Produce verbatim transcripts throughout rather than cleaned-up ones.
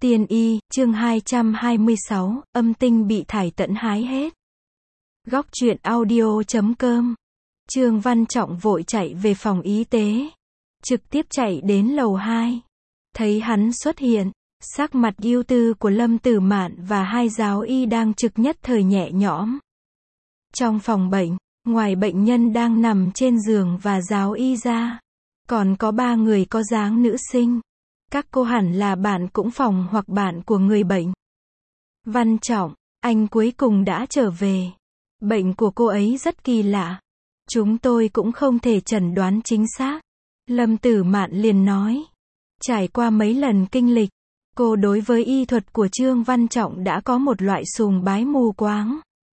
Tiên y, chương hai trăm hai mươi sáu, âm tinh bị thải tận hái hết. Góc truyện audio chấm com. Trương Văn Trọng vội chạy về phòng y tế. Trực tiếp chạy đến lầu hai. Thấy hắn xuất hiện, sắc mặt ưu tư của Lâm Tử Mạn và hai giáo y đang trực nhất thời nhẹ nhõm. Trong phòng bệnh, ngoài bệnh nhân đang nằm trên giường và giáo y ra, còn có ba người có dáng nữ sinh. Các cô hẳn là bạn cũng phòng hoặc bạn của người bệnh. Văn Trọng, anh cuối cùng đã trở về. Bệnh của cô ấy rất kỳ lạ. Chúng tôi cũng không thể chẩn đoán chính xác. Lâm Tử Mạn liền nói. Trải qua mấy lần kinh lịch, cô đối với y thuật của Trương Văn Trọng đã có một loại sùng bái mù quáng.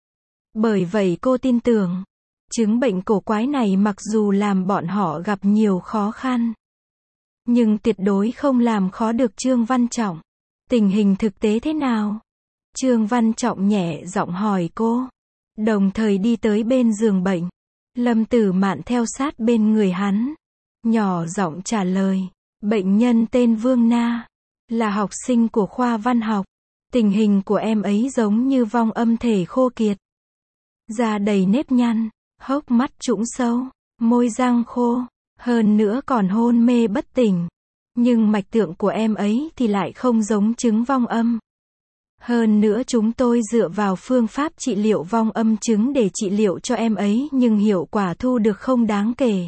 Bởi vậy cô tin tưởng, chứng bệnh cổ quái này mặc dù làm bọn họ gặp nhiều khó khăn, nhưng tuyệt đối không làm khó được Trương Văn Trọng. Tình hình thực tế thế nào? Trương Văn Trọng nhẹ giọng hỏi cô, đồng thời đi tới bên giường bệnh. Lâm Tử Mạn theo sát bên người hắn, nhỏ giọng trả lời. Bệnh nhân tên Vương Na, là học sinh của khoa văn học. Tình hình của em ấy giống như vong âm thể khô kiệt. Da đầy nếp nhăn, hốc mắt trũng sâu, môi răng khô, hơn nữa còn hôn mê bất tỉnh. Nhưng mạch tượng của em ấy thì lại không giống chứng vong âm. Hơn nữa chúng tôi dựa vào phương pháp trị liệu vong âm chứng để trị liệu cho em ấy, nhưng hiệu quả thu được không đáng kể.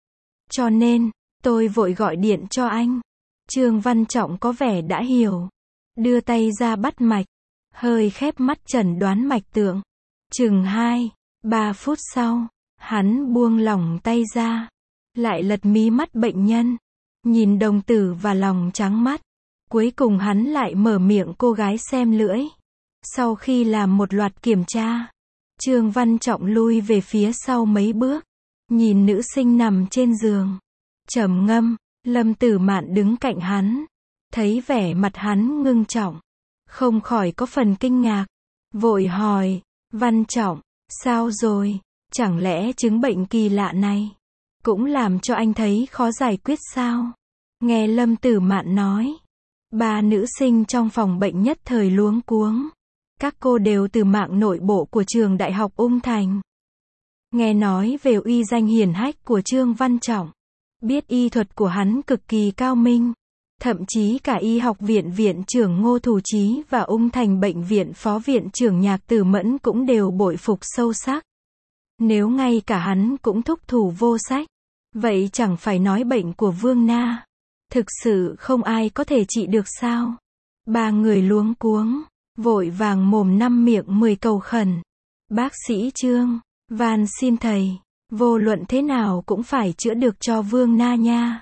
Cho nên, tôi vội gọi điện cho anh. Trương Văn Trọng có vẻ đã hiểu. Đưa tay ra bắt mạch. Hơi khép mắt chẩn đoán mạch tượng. Chừng hai, ba phút sau, hắn buông lỏng tay ra. Lại lật mí mắt bệnh nhân. Nhìn đồng tử và lòng trắng mắt. Cuối cùng hắn lại mở miệng cô gái xem lưỡi. Sau khi làm một loạt kiểm tra, Trương Văn Trọng lui về phía sau mấy bước. Nhìn nữ sinh nằm trên giường. Trầm ngâm, Lâm Tử Mạn đứng cạnh hắn. Thấy vẻ mặt hắn ngưng trọng, không khỏi có phần kinh ngạc. Vội hỏi, Văn Trọng, sao rồi? Chẳng lẽ chứng bệnh kỳ lạ này cũng làm cho anh thấy khó giải quyết sao? Nghe Lâm Tử Mạn nói, ba nữ sinh trong phòng bệnh nhất thời luống cuống. Các cô đều từ mạng nội bộ của trường Đại học Ung Thành. Nghe nói về uy danh hiển hách của Trương Văn Trọng. Biết y thuật của hắn cực kỳ cao minh. Thậm chí cả y học viện viện trưởng Ngô Thủ Chí và Ung Thành bệnh viện phó viện trưởng Nhạc Tử Mẫn cũng đều bội phục sâu sắc. Nếu ngay cả hắn cũng thúc thủ vô sách, vậy chẳng phải nói bệnh của Vương Na thực sự không ai có thể trị được sao? Ba người luống cuống, vội vàng mồm năm miệng mười cầu khẩn. Bác sĩ Trương, van xin thầy, vô luận thế nào cũng phải chữa được cho Vương Na nha.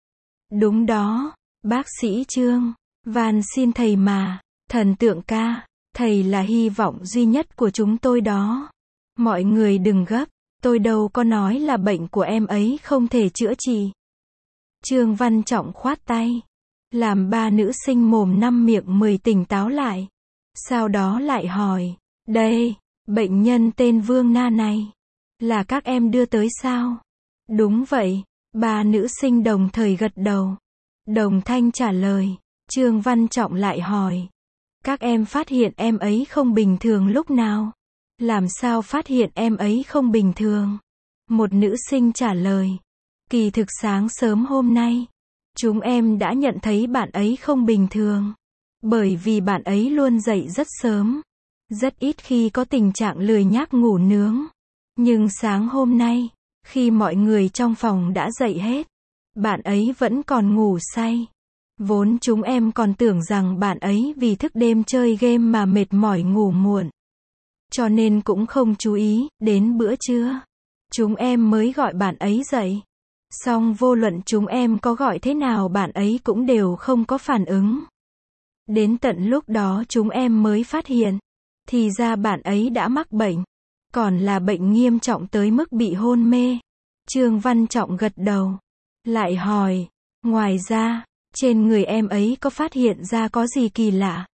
Đúng đó, bác sĩ Trương, van xin thầy mà, thần tượng ca, thầy là hy vọng duy nhất của chúng tôi đó. Mọi người đừng gấp, tôi đâu có nói là bệnh của em ấy không thể chữa trị. Trương Văn Trọng khoát tay, làm ba nữ sinh mồm năm miệng mười tỉnh táo lại. Sau đó lại hỏi, đây, bệnh nhân tên Vương Na này, là các em đưa tới sao? Đúng vậy, ba nữ sinh đồng thời gật đầu. Đồng thanh trả lời. Trương Văn Trọng lại hỏi, các em phát hiện em ấy không bình thường lúc nào? Làm sao phát hiện em ấy không bình thường? Một nữ sinh trả lời, kỳ thực sáng sớm hôm nay, chúng em đã nhận thấy bạn ấy không bình thường. Bởi vì bạn ấy luôn dậy rất sớm, rất ít khi có tình trạng lười nhác ngủ nướng. Nhưng sáng hôm nay, khi mọi người trong phòng đã dậy hết, bạn ấy vẫn còn ngủ say. Vốn chúng em còn tưởng rằng bạn ấy vì thức đêm chơi game mà mệt mỏi ngủ muộn, cho nên cũng không chú ý. Đến bữa trưa, chúng em mới gọi bạn ấy dậy. Song vô luận chúng em có gọi thế nào bạn ấy cũng đều không có phản ứng. Đến tận lúc đó chúng em mới phát hiện, thì ra bạn ấy đã mắc bệnh, còn là bệnh nghiêm trọng tới mức bị hôn mê. Trương Văn Trọng gật đầu, lại hỏi, ngoài ra, trên người em ấy có phát hiện ra có gì kỳ lạ?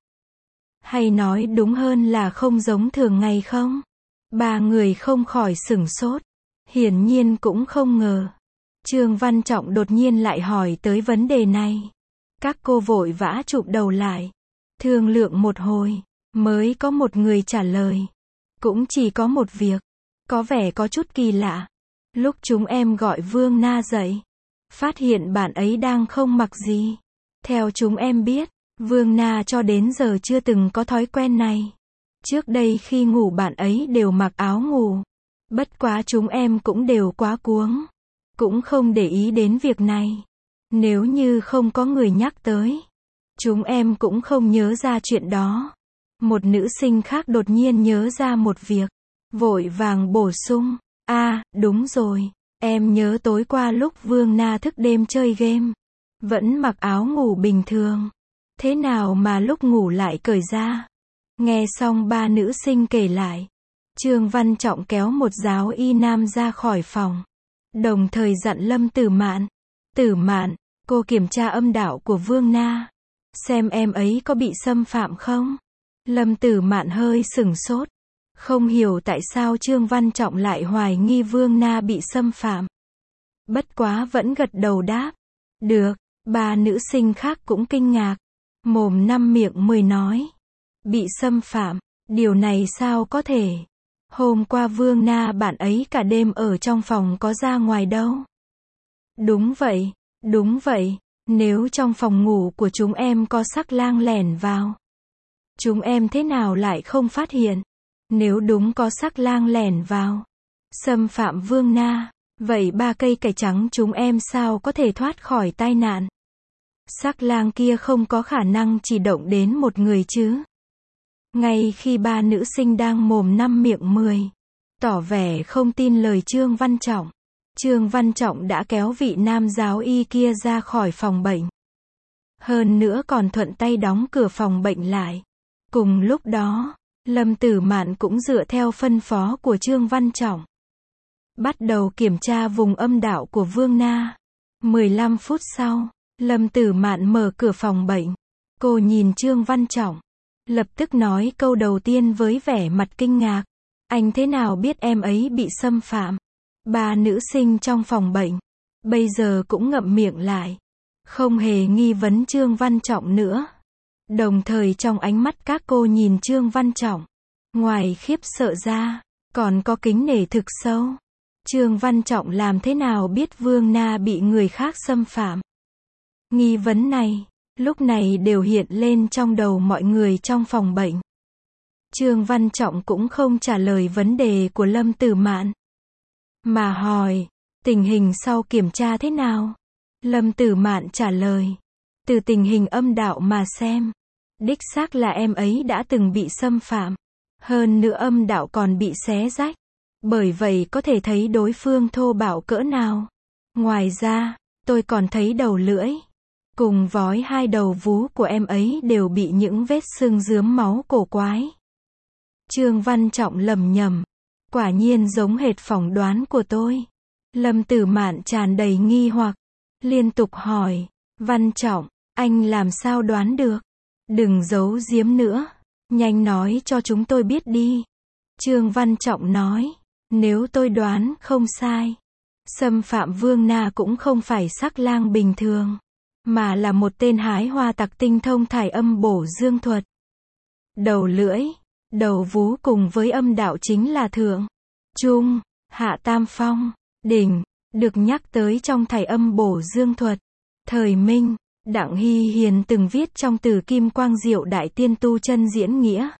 Hay nói đúng hơn là không giống thường ngày không? Ba người không khỏi sửng sốt, hiển nhiên cũng không ngờ. Trương Văn Trọng đột nhiên lại hỏi tới vấn đề này. Các cô vội vã chụp đầu lại. Thương lượng một hồi, mới có một người trả lời. Cũng chỉ có một việc, có vẻ có chút kỳ lạ. Lúc chúng em gọi Vương Na dậy, phát hiện bạn ấy đang không mặc gì. Theo chúng em biết, Vương Na cho đến giờ chưa từng có thói quen này. Trước đây khi ngủ bạn ấy đều mặc áo ngủ. Bất quá chúng em cũng đều quá cuống, cũng không để ý đến việc này. Nếu như không có người nhắc tới, chúng em cũng không nhớ ra chuyện đó. Một nữ sinh khác đột nhiên nhớ ra một việc, vội vàng bổ sung, a, à, đúng rồi, em nhớ tối qua lúc Vương Na thức đêm chơi game, vẫn mặc áo ngủ bình thường. Thế nào mà lúc ngủ lại cởi ra? Nghe xong ba nữ sinh kể lại, Trương Văn Trọng kéo một giáo y nam ra khỏi phòng, đồng thời dặn Lâm Tử Mạn, Tử Mạn, cô kiểm tra âm đạo của Vương Na, xem em ấy có bị xâm phạm không? Lâm Tử Mạn hơi sửng sốt, không hiểu tại sao Trương Văn Trọng lại hoài nghi Vương Na bị xâm phạm. Bất quá vẫn gật đầu đáp, được. Ba nữ sinh khác cũng kinh ngạc, mồm năm miệng mười nói, bị xâm phạm, điều này sao có thể? Hôm qua Vương Na bạn ấy cả đêm ở trong phòng có ra ngoài đâu. Đúng vậy, đúng vậy, nếu trong phòng ngủ của chúng em có sắc lang lẻn vào, chúng em thế nào lại không phát hiện? Nếu đúng có sắc lang lẻn vào, xâm phạm Vương Na, vậy ba cây cải trắng chúng em sao có thể thoát khỏi tai nạn? Sắc lang kia không có khả năng chỉ động đến một người chứ. Ngay khi ba nữ sinh đang mồm năm miệng mười, tỏ vẻ không tin lời Trương Văn Trọng, Trương Văn Trọng đã kéo vị nam giáo y kia ra khỏi phòng bệnh. Hơn nữa còn thuận tay đóng cửa phòng bệnh lại. Cùng lúc đó, Lâm Tử Mạn cũng dựa theo phân phó của Trương Văn Trọng, bắt đầu kiểm tra vùng âm đạo của Vương Na. mười lăm phút sau, Lâm Tử Mạn mở cửa phòng bệnh. Cô nhìn Trương Văn Trọng, lập tức nói câu đầu tiên với vẻ mặt kinh ngạc. Anh thế nào biết em ấy bị xâm phạm? Ba nữ sinh trong phòng bệnh, bây giờ cũng ngậm miệng lại, không hề nghi vấn Trương Văn Trọng nữa. Đồng thời trong ánh mắt các cô nhìn Trương Văn Trọng, ngoài khiếp sợ ra, còn có kính nể thực sâu. Trương Văn Trọng làm thế nào biết Vương Na bị người khác xâm phạm? Nghi vấn này, lúc này đều hiện lên trong đầu mọi người trong phòng bệnh. Trương Văn Trọng cũng không trả lời vấn đề của Lâm Tử Mạn, mà hỏi, tình hình sau kiểm tra thế nào? Lâm Tử Mạn trả lời, từ tình hình âm đạo mà xem, đích xác là em ấy đã từng bị xâm phạm. Hơn nữa âm đạo còn bị xé rách. Bởi vậy có thể thấy đối phương thô bạo cỡ nào. Ngoài ra, tôi còn thấy đầu lưỡi, cùng vói hai đầu vú của em ấy đều bị những vết sưng rướm máu cổ quái. Trương Văn Trọng lẩm nhẩm, quả nhiên giống hệt phỏng đoán của tôi. Lâm Tử Mạn tràn đầy nghi hoặc, liên tục hỏi, Văn Trọng, anh làm sao đoán được? Đừng giấu giếm nữa, nhanh nói cho chúng tôi biết đi. Trương Văn Trọng nói, nếu tôi đoán không sai, xâm phạm Vương Na cũng không phải sắc lang bình thường, mà là một tên hái hoa tặc tinh thông thải âm bổ dương thuật. Đầu lưỡi, đầu vú cùng với âm đạo chính là thượng, trung, hạ tam phong, đỉnh, được nhắc tới trong thải âm bổ dương thuật. Thời Minh, Đặng Hy Hiền từng viết trong Từ Kim Quang Diệu Đại Tiên Tu Chân Diễn Nghĩa.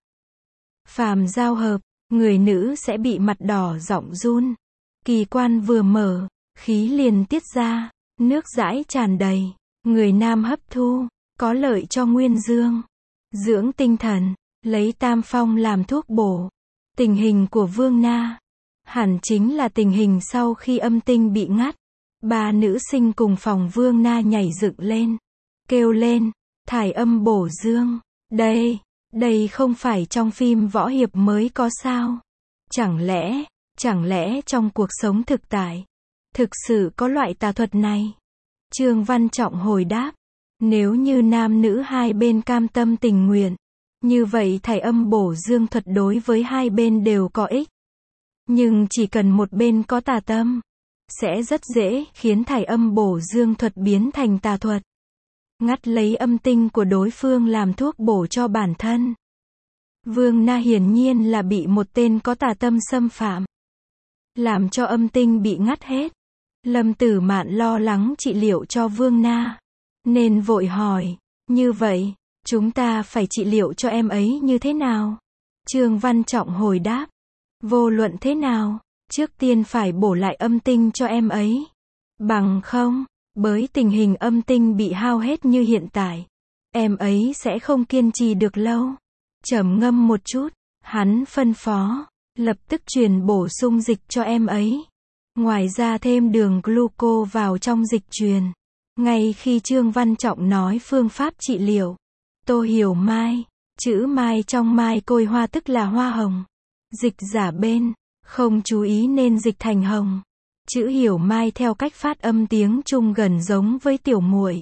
Phàm giao hợp, người nữ sẽ bị mặt đỏ giọng run. Kỳ quan vừa mở, khí liền tiết ra, nước dãi tràn đầy. Người nam hấp thu, có lợi cho nguyên dương, dưỡng tinh thần, lấy tam phong làm thuốc bổ. Tình hình của Vương Na hẳn chính là tình hình sau khi âm tinh bị ngắt. Ba nữ sinh cùng phòng Vương Na nhảy dựng lên, kêu lên, thải âm bổ dương. Đây, đây không phải trong phim võ hiệp mới có sao? Chẳng lẽ, chẳng lẽ trong cuộc sống thực tại, thực sự có loại tà thuật này? Trương Văn Trọng hồi đáp, nếu như nam nữ hai bên cam tâm tình nguyện, như vậy thải âm bổ dương thuật đối với hai bên đều có ích. Nhưng chỉ cần một bên có tà tâm, sẽ rất dễ khiến thải âm bổ dương thuật biến thành tà thuật. ngắt lấy âm tinh của đối phương làm thuốc bổ cho bản thân. Vương Na hiển nhiên là bị một tên có tà tâm xâm phạm, làm cho âm tinh bị ngắt hết. Lâm Tử Mạn lo lắng trị liệu cho Vương Na, nên vội hỏi, như vậy, chúng ta phải trị liệu cho em ấy như thế nào? Trương Văn Trọng hồi đáp, vô luận thế nào, trước tiên phải bổ lại âm tinh cho em ấy. Bằng không, bởi tình hình âm tinh bị hao hết như hiện tại, em ấy sẽ không kiên trì được lâu. Trầm ngâm một chút, hắn phân phó, lập tức truyền bổ sung dịch cho em ấy. Ngoài ra thêm đường gluco vào trong dịch truyền. Ngay khi Trương Văn Trọng nói phương pháp trị liệu, Tô Hiểu Mai, chữ mai trong mai côi hoa tức là hoa hồng. Dịch giả bên, không chú ý nên dịch thành hồng. Chữ Hiểu Mai theo cách phát âm tiếng Trung gần giống với tiểu muội.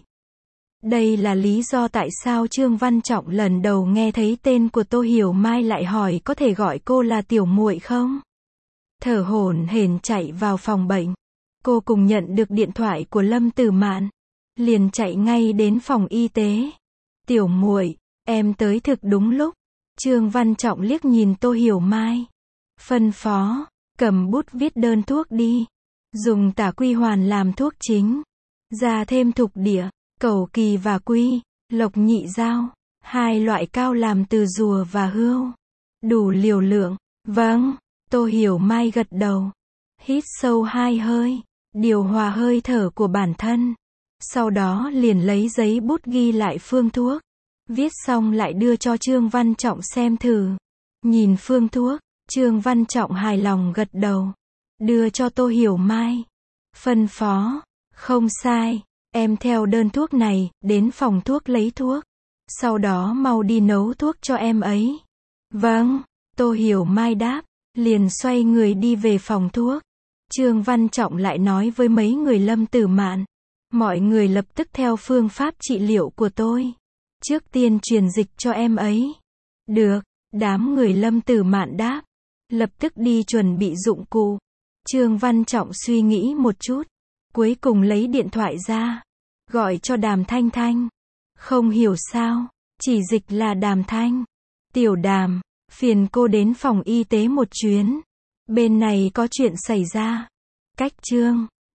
Đây là lý do tại sao Trương Văn Trọng lần đầu nghe thấy tên của Tô Hiểu Mai lại hỏi có thể gọi cô là tiểu muội không? Thở hổn hển chạy vào phòng bệnh. Cô cùng nhận được điện thoại của Lâm Tử Mạn, liền chạy ngay đến phòng y tế. Tiểu muội, em tới thực đúng lúc. Trương Văn Trọng liếc nhìn Tô Hiểu Mai, phân phó, cầm bút viết đơn thuốc đi. Dùng tả quy hoàn làm thuốc chính, ra thêm thục địa, cẩu kỳ và quy, lộc nhị dao, hai loại cao làm từ rùa và hươu. Đủ liều lượng. Vâng. Tô Hiểu Mai gật đầu, hít sâu hai hơi, điều hòa hơi thở của bản thân. Sau đó liền lấy giấy bút ghi lại phương thuốc. Viết xong lại đưa cho Trương Văn Trọng xem thử. Nhìn phương thuốc, Trương Văn Trọng hài lòng gật đầu. Đưa cho Tô Hiểu Mai. Phân phó, không sai, em theo đơn thuốc này, đến phòng thuốc lấy thuốc. Sau đó mau đi nấu thuốc cho em ấy. Vâng, Tô Hiểu Mai đáp, liền xoay người đi về phòng thuốc. Trương Văn Trọng lại nói với mấy người Lâm Tử Mạn, mọi người lập tức theo phương pháp trị liệu của tôi. Trước tiên truyền dịch cho em ấy. Được, đám người Lâm Tử Mạn đáp, lập tức đi chuẩn bị dụng cụ. Trương Văn Trọng suy nghĩ một chút, cuối cùng lấy điện thoại ra, gọi cho Đàm Thanh Thanh. Không hiểu sao, chỉ dịch là Đàm Thanh. Tiểu Đàm, phiền cô đến phòng y tế một chuyến. Bên này có chuyện xảy ra. Cách Trương